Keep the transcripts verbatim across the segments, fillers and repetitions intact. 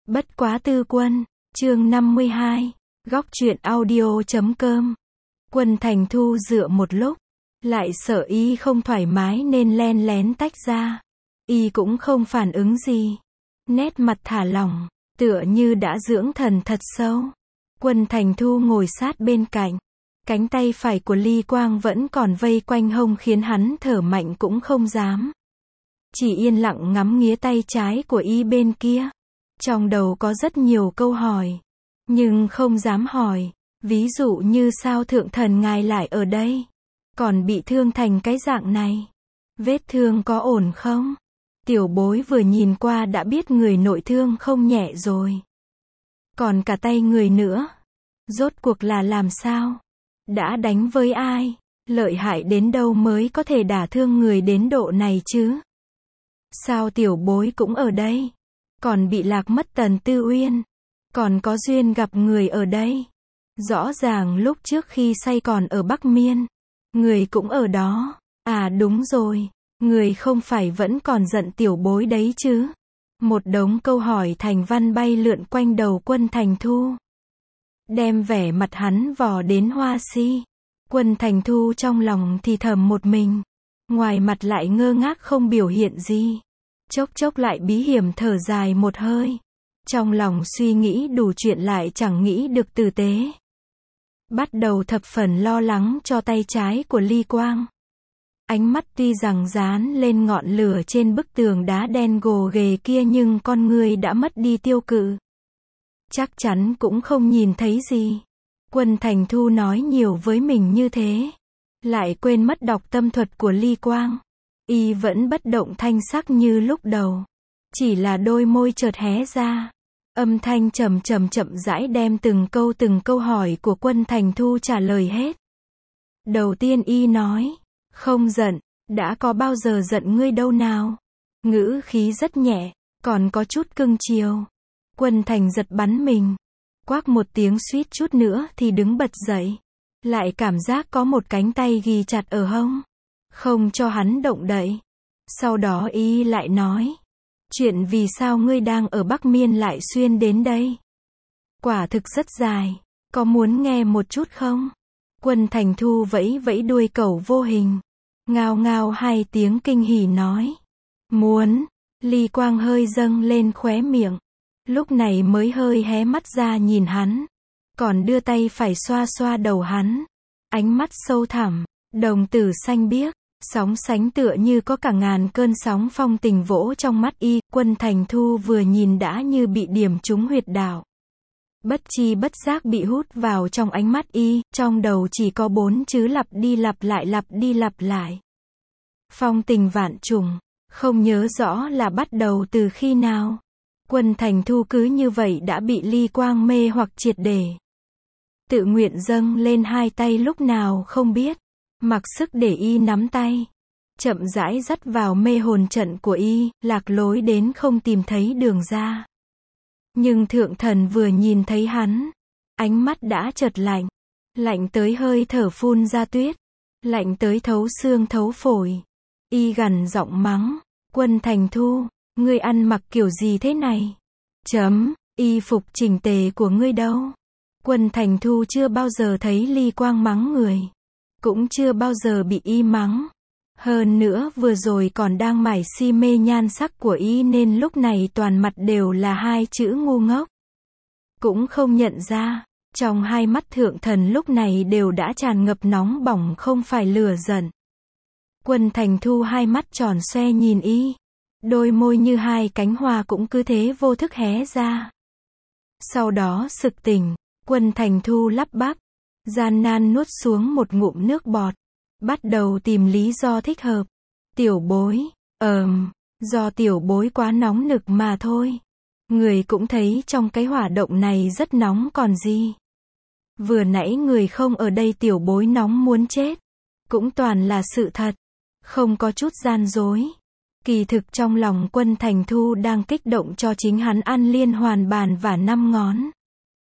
Bất quá tư quân, chương năm mươi hai, góc truyện audio chấm com. Quân Thành Thu dựa một lúc, lại sợ y không thoải mái nên len lén tách ra. Y cũng không phản ứng gì, nét mặt thả lỏng, tựa như đã dưỡng thần thật sâu. Quân Thành Thu ngồi sát bên cạnh, cánh tay phải của Ly Quang vẫn còn vây quanh hông khiến hắn thở mạnh cũng không dám. Chỉ yên lặng ngắm nghía tay trái của y bên kia. Trong đầu có rất nhiều câu hỏi, nhưng không dám hỏi. Ví dụ như sao thượng thần ngài lại ở đây? Còn bị thương thành cái dạng này? Vết thương có ổn không? Tiểu bối vừa nhìn qua đã biết người nội thương không nhẹ rồi. Còn cả tay người nữa. Rốt cuộc là làm sao? Đã đánh với ai? Lợi hại đến đâu mới có thể đả thương người đến độ này chứ? Sao tiểu bối cũng ở đây? Còn bị lạc mất Tần Tư Uyên. Còn có duyên gặp người ở đây. Rõ ràng lúc trước khi say còn ở Bắc Miên. Người cũng ở đó. À đúng rồi. Người không phải vẫn còn giận tiểu bối đấy chứ? Một đống câu hỏi thành văn bay lượn quanh đầu Quân Thành Thu. Đem vẻ mặt hắn vò đến hoa si. Quân Thành Thu trong lòng thì thầm một mình. Ngoài mặt lại ngơ ngác không biểu hiện gì. Chốc chốc lại bí hiểm thở dài một hơi. Trong lòng suy nghĩ đủ chuyện lại chẳng nghĩ được tử tế. Bắt đầu thập phần lo lắng cho tay trái của Ly Quang. Ánh mắt tuy rằng dán lên ngọn lửa trên bức tường đá đen gồ ghề kia nhưng con người đã mất đi tiêu cự. Chắc chắn cũng không nhìn thấy gì. Quân Thành Thu nói nhiều với mình như thế. Lại quên mất đọc tâm thuật của Ly Quang. Y vẫn bất động thanh sắc như lúc đầu. Chỉ là đôi môi chợt hé ra. Âm thanh trầm trầm chậm rãi đem từng câu từng câu hỏi của Quân Thành Thu trả lời hết. Đầu tiên y nói. Không giận, đã có bao giờ giận ngươi đâu nào. Ngữ khí rất nhẹ, còn có chút cưng chiều. Quân Thành giật bắn mình. Quác một tiếng suýt chút nữa thì đứng bật dậy. Lại cảm giác có một cánh tay ghì chặt ở hông. Không cho hắn động đậy. Sau đó y lại nói. Chuyện vì sao ngươi đang ở Bắc Miên lại xuyên đến đây? Quả thực rất dài. Có muốn nghe một chút không? Quân Thành Thu vẫy vẫy đuôi cẩu vô hình. Ngao ngao hai tiếng kinh hỉ nói. Muốn. Ly Quang hơi dâng lên khóe miệng. Lúc này mới hơi hé mắt ra nhìn hắn. Còn đưa tay phải xoa xoa đầu hắn. Ánh mắt sâu thẳm. Đồng tử xanh biếc. Sóng sánh tựa như có cả ngàn cơn sóng phong tình vỗ trong mắt y. Quân Thành Thu vừa nhìn đã như bị điểm trúng huyệt đạo. Bất chi bất giác bị hút vào trong ánh mắt y. Trong đầu chỉ có bốn chữ lặp đi lặp lại lặp đi lặp lại. Phong tình vạn trùng. Không nhớ rõ là bắt đầu từ khi nào. Quân Thành Thu cứ như vậy đã bị Ly Quang mê hoặc triệt để. Tự nguyện dâng lên hai tay lúc nào không biết. Mặc sức để y nắm tay. Chậm rãi dắt vào mê hồn trận của y, lạc lối đến không tìm thấy đường ra. Nhưng thượng thần vừa nhìn thấy hắn. Ánh mắt đã chợt lạnh. Lạnh tới hơi thở phun ra tuyết. Lạnh tới thấu xương thấu phổi. Y gằn giọng mắng. Quân Thành Thu, ngươi ăn mặc kiểu gì thế này? Chấm, y phục chỉnh tề của ngươi đâu? Quân Thành Thu chưa bao giờ thấy Ly Quang mắng người. Cũng chưa bao giờ bị y mắng. Hơn nữa vừa rồi còn đang mải si mê nhan sắc của y nên lúc này toàn mặt đều là hai chữ ngu ngốc. Cũng không nhận ra, trong hai mắt thượng thần lúc này đều đã tràn ngập nóng bỏng không phải lửa giận. Quân Thành Thu hai mắt tròn xoe nhìn y. Đôi môi như hai cánh hoa cũng cứ thế vô thức hé ra. Sau đó sực tỉnh, Quân Thành Thu lắp bắp. Gian nan nuốt xuống một ngụm nước bọt. Bắt đầu tìm lý do thích hợp. Tiểu bối, ờm, do tiểu bối quá nóng nực mà thôi. Người cũng thấy trong cái hỏa động này rất nóng còn gì. Vừa nãy người không ở đây tiểu bối nóng muốn chết. Cũng toàn là sự thật. Không có chút gian dối. Kỳ thực trong lòng Quân Thành Thu đang kích động cho chính hắn ăn liên hoàn bàn và năm ngón.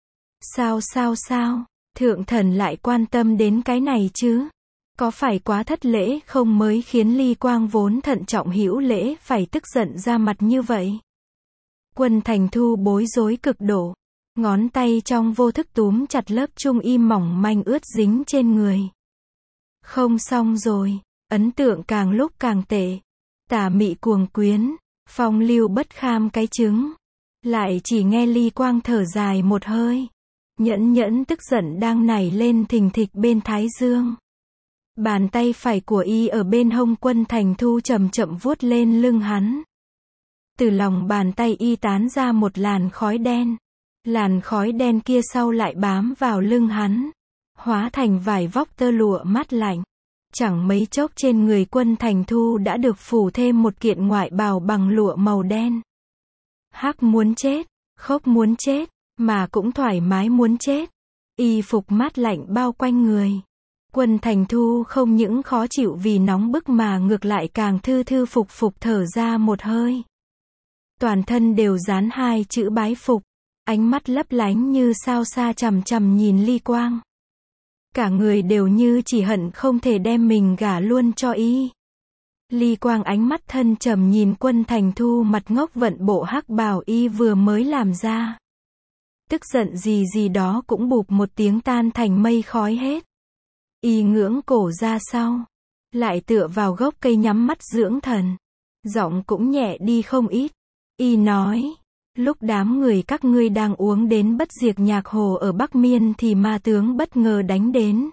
Sao sao sao? Thượng thần lại quan tâm đến cái này chứ? Có phải quá thất lễ không mới khiến Ly Quang vốn thận trọng hữu lễ phải tức giận ra mặt như vậy? Quân Thành Thu bối rối cực độ. Ngón tay trong vô thức túm chặt lớp trung y mỏng manh ướt dính trên người. Không xong rồi, ấn tượng càng lúc càng tệ. Tà mị cuồng quyến, phong lưu bất kham cái trứng. Lại chỉ nghe Ly Quang thở dài một hơi. Nhẫn nhẫn tức giận đang nảy lên thình thịch bên thái dương. Bàn tay phải của y ở bên hông Quân Thành Thu chậm chậm vuốt lên lưng hắn. Từ lòng bàn tay y tán ra một làn khói đen. Làn khói đen kia sau lại bám vào lưng hắn. Hóa thành vải vóc tơ lụa mát lạnh. Chẳng mấy chốc trên người Quân Thành Thu đã được phủ thêm một kiện ngoại bào bằng lụa màu đen. Hắc muốn chết, khóc muốn chết, mà cũng thoải mái muốn chết. Y phục mát lạnh bao quanh người. Quân Thành Thu không những khó chịu vì nóng bức mà ngược lại càng thư thư phục phục thở ra một hơi. Toàn thân đều dán hai chữ bái phục. Ánh mắt lấp lánh như sao xa chằm chằm nhìn Ly Quang. Cả người đều như chỉ hận không thể đem mình gả luôn cho y. Ly Quang ánh mắt thân trầm nhìn Quân Thành Thu mặt ngốc vận bộ hắc bào y vừa mới làm ra. Tức giận gì gì đó cũng bụp một tiếng tan thành mây khói hết. Y ngưỡng cổ ra sau. Lại tựa vào gốc cây nhắm mắt dưỡng thần. Giọng cũng nhẹ đi không ít. Y nói. Lúc đám người các ngươi đang uống đến bất diệt nhạc hồ ở Bắc Miên thì ma tướng bất ngờ đánh đến.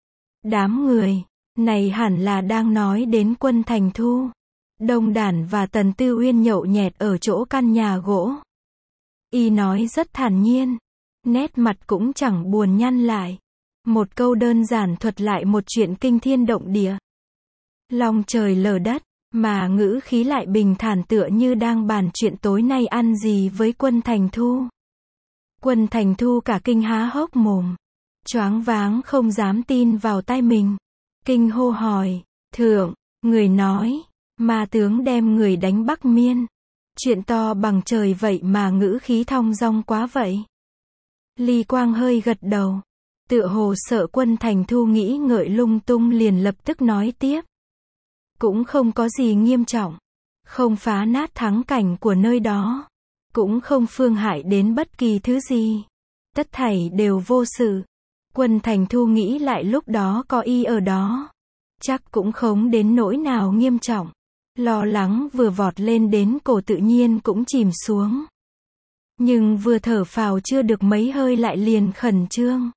Đám người này hẳn là đang nói đến Quân Thành Thu. Đông Đản và Tần Tư Uyên nhậu nhẹt ở chỗ căn nhà gỗ. Y nói rất thản nhiên. Nét mặt cũng chẳng buồn nhăn lại. Một câu đơn giản thuật lại một chuyện kinh thiên động địa. Long trời lở đất. Mà ngữ khí lại bình thản tựa như đang bàn chuyện tối nay ăn gì với Quân Thành Thu. Quân Thành Thu cả kinh há hốc mồm. Choáng váng không dám tin vào tai mình. Kinh hô hỏi, thượng, người nói, ma tướng đem người đánh Bắc Miên. Chuyện to bằng trời vậy mà ngữ khí thong dong quá vậy. Ly Quang hơi gật đầu. Tựa hồ sợ Quân Thành Thu nghĩ ngợi lung tung liền lập tức nói tiếp. Cũng không có gì nghiêm trọng. Không phá nát thắng cảnh của nơi đó. Cũng không phương hại đến bất kỳ thứ gì. Tất thảy đều vô sự. Quân Thành Thu nghĩ lại lúc đó có y ở đó. Chắc cũng không đến nỗi nào nghiêm trọng. Lo lắng vừa vọt lên đến cổ tự nhiên cũng chìm xuống. Nhưng vừa thở phào chưa được mấy hơi lại liền khẩn trương.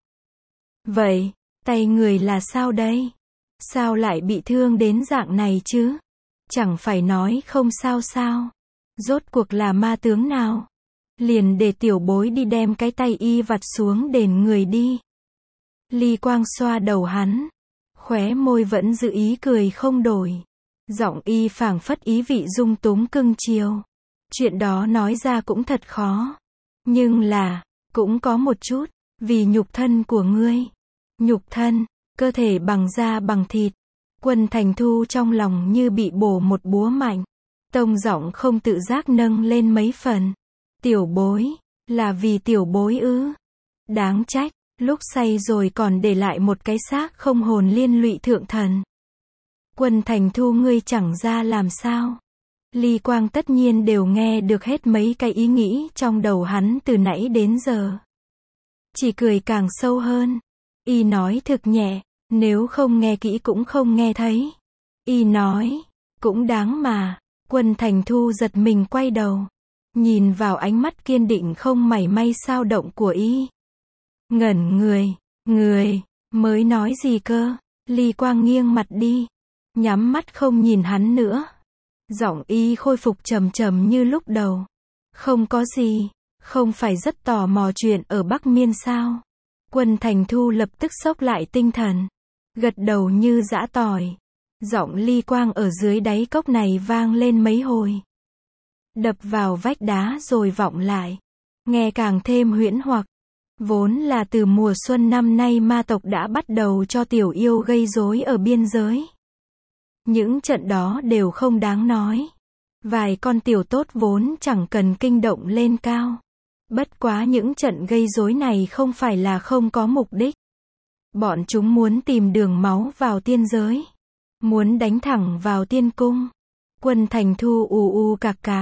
Vậy, tay người là sao đây? Sao lại bị thương đến dạng này chứ? Chẳng phải nói không sao sao? Rốt cuộc là ma tướng nào? Liền để tiểu bối đi đem cái tay y vặt xuống đền người đi. Ly Quang xoa đầu hắn. Khóe môi vẫn giữ ý cười không đổi. Giọng y phảng phất ý vị dung túng cưng chiều. Chuyện đó nói ra cũng thật khó. Nhưng là, cũng có một chút, vì nhục thân của ngươi. Nhục thân, cơ thể bằng da bằng thịt. Quân Thành Thu trong lòng như bị bổ một búa mạnh. Tông giọng không tự giác nâng lên mấy phần. Tiểu bối, là vì tiểu bối ư? Đáng trách, lúc say rồi còn để lại một cái xác không hồn liên lụy thượng thần. Quân Thành Thu ngươi chẳng ra làm sao? Ly Quang tất nhiên đều nghe được hết mấy cái ý nghĩ trong đầu hắn từ nãy đến giờ. Chỉ cười càng sâu hơn. Y nói thực nhẹ, nếu không nghe kỹ cũng không nghe thấy. Y nói, cũng đáng mà. Quân Thành Thu giật mình quay đầu. Nhìn vào ánh mắt kiên định không mảy may xao động của y. Ngẩn người, người, mới nói gì cơ? Ly Quang nghiêng mặt đi. Nhắm mắt không nhìn hắn nữa. Giọng y khôi phục trầm trầm như lúc đầu. Không có gì, không phải rất tò mò chuyện ở Bắc Miên sao? Quân Thành Thu lập tức xốc lại tinh thần. Gật đầu như giã tỏi. Giọng Ly Quang ở dưới đáy cốc này vang lên mấy hồi. Đập vào vách đá rồi vọng lại. Nghe càng thêm huyễn hoặc. Vốn là từ mùa xuân năm nay ma tộc đã bắt đầu cho tiểu yêu gây rối ở biên giới. Những trận đó đều không đáng nói. Vài con tiểu tốt vốn chẳng cần kinh động lên cao. Bất quá những trận gây rối này không phải là không có mục đích. Bọn chúng muốn tìm đường máu vào tiên giới. Muốn đánh thẳng vào tiên cung. Quân Thành Thu ù ù cạc cạc.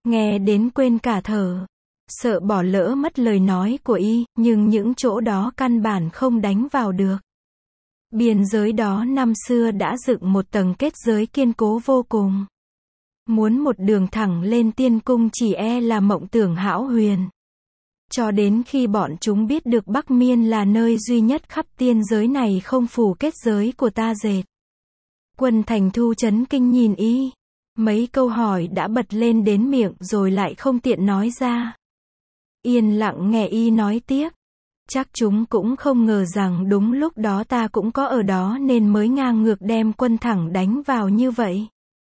nghe đến quên cả thở. Sợ bỏ lỡ mất lời nói của y, nhưng những chỗ đó căn bản không đánh vào được. Biên giới đó năm xưa đã dựng một tầng kết giới kiên cố vô cùng. Muốn một đường thẳng lên tiên cung chỉ e là mộng tưởng hão huyền. Cho đến khi bọn chúng biết được Bắc Miên là nơi duy nhất khắp tiên giới này không phủ kết giới của ta dệt. Quân Thành Thu chấn kinh nhìn y. Mấy câu hỏi đã bật lên đến miệng rồi lại không tiện nói ra. Yên lặng nghe y nói tiếp. Chắc chúng cũng không ngờ rằng đúng lúc đó ta cũng có ở đó nên mới ngang ngược đem quân thẳng đánh vào như vậy.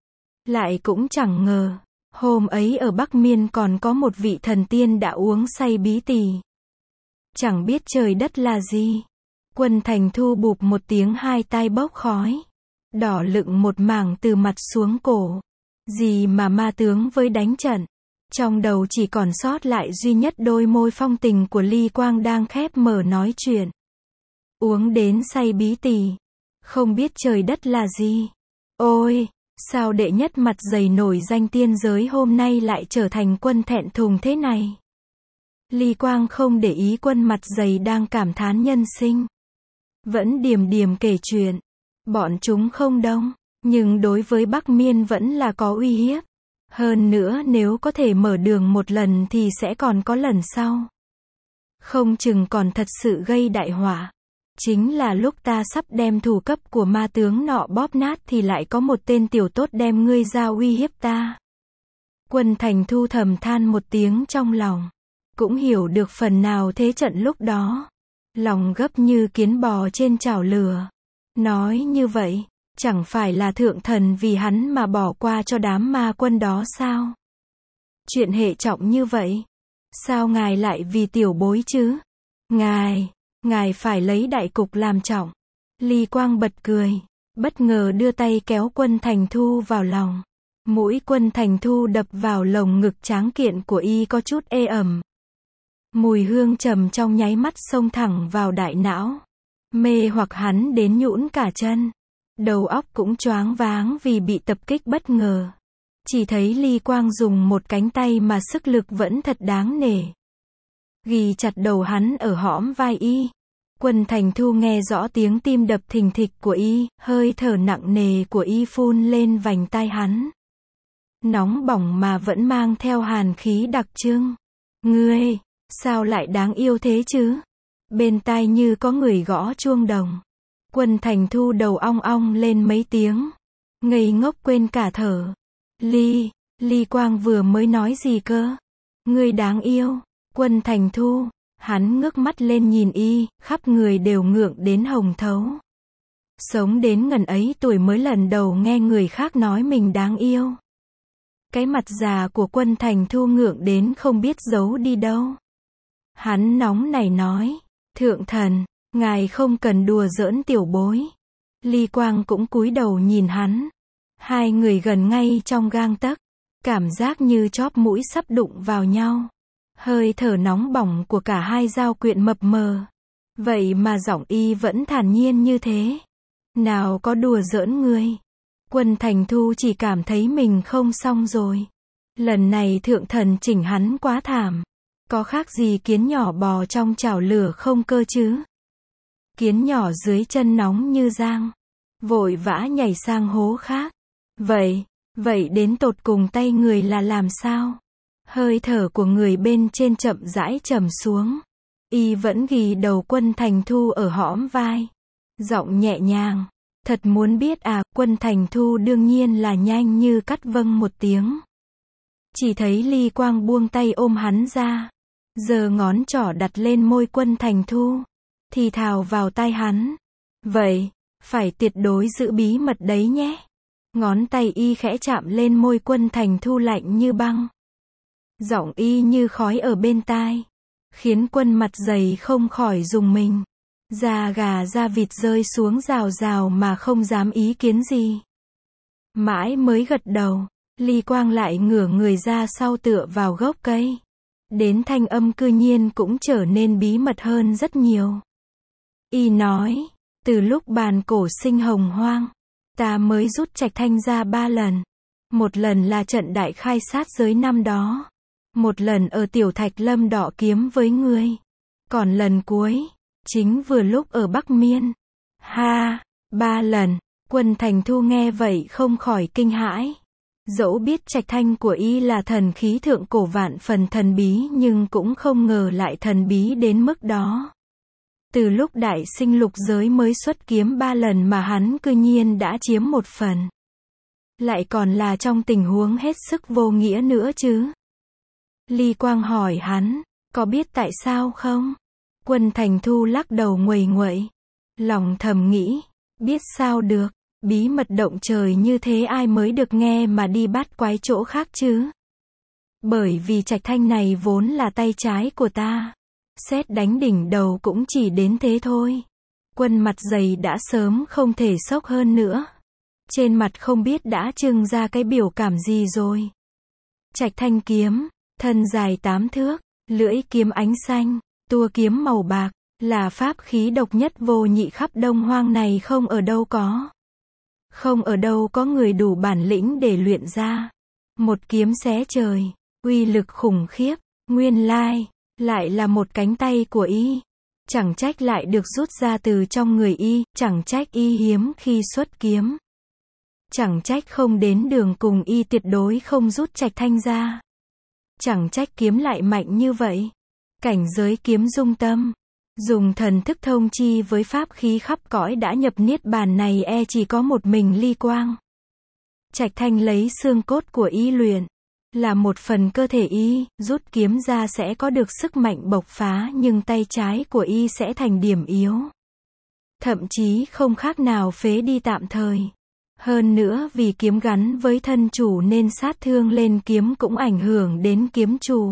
Lại cũng chẳng ngờ, hôm ấy ở Bắc Miên còn có một vị thần tiên đã uống say bí tỳ. Chẳng biết trời đất là gì. Quân Thành Thu bụp một tiếng hai tai bốc khói. Đỏ lựng một mảng từ mặt xuống cổ. Gì mà ma tướng với đánh trận. Trong đầu chỉ còn sót lại duy nhất đôi môi phong tình của Ly Quang đang khép mở nói chuyện. Uống đến say bí tỳ. Không biết trời đất là gì. Ôi, sao đệ nhất mặt dày nổi danh tiên giới hôm nay lại trở thành quân thẹn thùng thế này. Ly Quang không để ý quân mặt dày đang cảm thán nhân sinh. Vẫn điềm điềm kể chuyện. Bọn chúng không đông, nhưng đối với Bắc Miên vẫn là có uy hiếp. Hơn nữa nếu có thể mở đường một lần thì sẽ còn có lần sau. Không chừng còn thật sự gây đại họa. Chính là lúc ta sắp đem thủ cấp của ma tướng nọ bóp nát thì lại có một tên tiểu tốt đem ngươi ra uy hiếp ta. Quân Thành Thu thầm than một tiếng trong lòng. Cũng hiểu được phần nào thế trận lúc đó. Lòng gấp như kiến bò trên chảo lửa. Nói như vậy, chẳng phải là thượng thần vì hắn mà bỏ qua cho đám ma quân đó sao? Chuyện hệ trọng như vậy. Sao ngài lại vì tiểu bối chứ? Ngài, ngài phải lấy đại cục làm trọng. Ly Quang bật cười, bất ngờ đưa tay kéo Quân Thành Thu vào lòng. Mũi Quân Thành Thu đập vào lồng ngực tráng kiện của y có chút ê ẩm. Mùi hương trầm trong nháy mắt xông thẳng vào đại não. Mê hoặc hắn đến nhũn cả chân. Đầu óc cũng choáng váng vì bị tập kích bất ngờ. Chỉ thấy Ly Quang dùng một cánh tay mà sức lực vẫn thật đáng nể. Ghi chặt đầu hắn ở hõm vai y. Quân Thành Thu nghe rõ tiếng tim đập thình thịch của y, hơi thở nặng nề của y phun lên vành tai hắn. Nóng bỏng mà vẫn mang theo hàn khí đặc trưng. Ngươi, sao lại đáng yêu thế chứ? Bên tai như có người gõ chuông đồng. Quân Thành Thu đầu ong ong lên mấy tiếng. Ngây ngốc quên cả thở. Ly, Ly Quang vừa mới nói gì cơ? Ngươi đáng yêu. Quân Thành Thu, hắn ngước mắt lên nhìn y, khắp người đều ngượng đến hồng thấu. Sống đến ngần ấy tuổi mới lần đầu nghe người khác nói mình đáng yêu. Cái mặt già của Quân Thành Thu ngượng đến không biết giấu đi đâu. Hắn nóng nảy nói, thượng thần, ngài không cần đùa giỡn tiểu bối. Ly Quang cũng cúi đầu nhìn hắn. Hai người gần ngay trong gang tấc. Cảm giác như chóp mũi sắp đụng vào nhau. Hơi thở nóng bỏng của cả hai giao quyện mập mờ. Vậy mà giọng y vẫn thản nhiên như thế. Nào có đùa giỡn ngươi. Quân Thành Thu chỉ cảm thấy mình không xong rồi. Lần này thượng thần chỉnh hắn quá thảm. Có khác gì kiến nhỏ bò trong chảo lửa không cơ chứ? Kiến nhỏ dưới chân nóng như giang. Vội vã nhảy sang hố khác. Vậy, vậy đến tột cùng tay người là làm sao? Hơi thở của người bên trên chậm rãi trầm xuống. Y vẫn ghi đầu Quân Thành Thu ở hõm vai. Giọng nhẹ nhàng. Thật muốn biết à? Quân Thành Thu đương nhiên là nhanh như cắt vâng một tiếng. Chỉ thấy Ly Quang buông tay ôm hắn ra. Giờ ngón trỏ đặt lên môi Quân Thành Thu. Thì thào vào tai hắn. Vậy, phải tuyệt đối giữ bí mật đấy nhé. Ngón tay y khẽ chạm lên môi Quân Thành Thu lạnh như băng. Giọng y như khói ở bên tai. Khiến Quân mặt dày không khỏi rùng mình. Da gà da vịt rơi xuống rào rào mà không dám ý kiến gì. Mãi mới gật đầu. Ly Quang lại ngửa người ra sau tựa vào gốc cây. Đến thanh âm cư nhiên cũng trở nên bí mật hơn rất nhiều. Y nói, từ lúc bàn cổ sinh hồng hoang, ta mới rút Trạch Thanh ra ba lần. Một lần là trận đại khai sát giới năm đó. Một lần ở Tiểu Thạch Lâm đọ kiếm với ngươi. Còn lần cuối, chính vừa lúc ở Bắc Miên. Ha, ba lần. Quân Thành Thu nghe vậy không khỏi kinh hãi. Dẫu biết Trạch Thanh của y là thần khí thượng cổ vạn phần thần bí nhưng cũng không ngờ lại thần bí đến mức đó. Từ lúc đại sinh lục giới mới xuất kiếm ba lần mà hắn cư nhiên đã chiếm một phần. Lại còn là trong tình huống hết sức vô nghĩa nữa chứ. Ly Quang hỏi hắn, có biết tại sao không? Quân Thành Thu lắc đầu nguầy nguậy. Lòng thầm nghĩ, biết sao được, bí mật động trời như thế ai mới được nghe mà đi bắt quái chỗ khác chứ. Bởi vì Trạch Thanh này vốn là tay trái của ta. Sét đánh đỉnh đầu cũng chỉ đến thế thôi. Quân mặt dày đã sớm không thể sốc hơn nữa. Trên mặt không biết đã trưng ra cái biểu cảm gì rồi. Trạch Thanh kiếm, thân dài tám thước, lưỡi kiếm ánh xanh, tua kiếm màu bạc, là pháp khí độc nhất vô nhị khắp Đông Hoang này không ở đâu có. Không ở đâu có người đủ bản lĩnh để luyện ra. Một kiếm xé trời, uy lực khủng khiếp, nguyên lai, lại là một cánh tay của y. Chẳng trách lại được rút ra từ trong người y, chẳng trách y hiếm khi xuất kiếm. Chẳng trách không đến đường cùng y tuyệt đối không rút Trạch Thanh ra. Chẳng trách kiếm lại mạnh như vậy. Cảnh giới kiếm dung tâm, dùng thần thức thông chi với pháp khí khắp cõi đã nhập niết bàn này e chỉ có một mình Ly Quang. Trạch Thanh lấy xương cốt của y luyện, là một phần cơ thể y, rút kiếm ra sẽ có được sức mạnh bộc phá nhưng tay trái của y sẽ thành điểm yếu. Thậm chí không khác nào phế đi tạm thời. Hơn nữa vì kiếm gắn với thân chủ nên sát thương lên kiếm cũng ảnh hưởng đến kiếm chủ.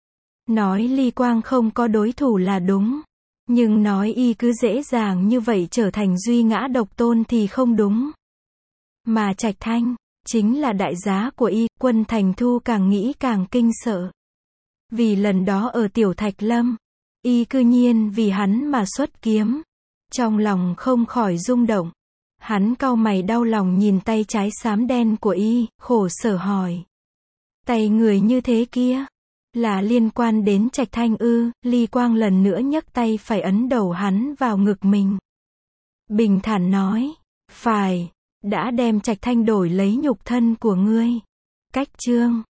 Nói Ly Quang không có đối thủ là đúng. Nhưng nói y cứ dễ dàng như vậy trở thành duy ngã độc tôn thì không đúng. Mà Trạch Thanh, chính là đại giá của y, Quân Thành Thu càng nghĩ càng kinh sợ. Vì lần đó ở Tiểu Thạch Lâm, y cư nhiên vì hắn mà xuất kiếm. Trong lòng không khỏi rung động. Hắn cau mày đau lòng nhìn tay trái xám đen của y, khổ sở hỏi. Tay người như thế kia, là liên quan đến Trạch Thanh ư? Ly Quang lần nữa nhấc tay phải ấn đầu hắn vào ngực mình. Bình thản nói, phải, đã đem Trạch Thanh đổi lấy nhục thân của ngươi. Cách chương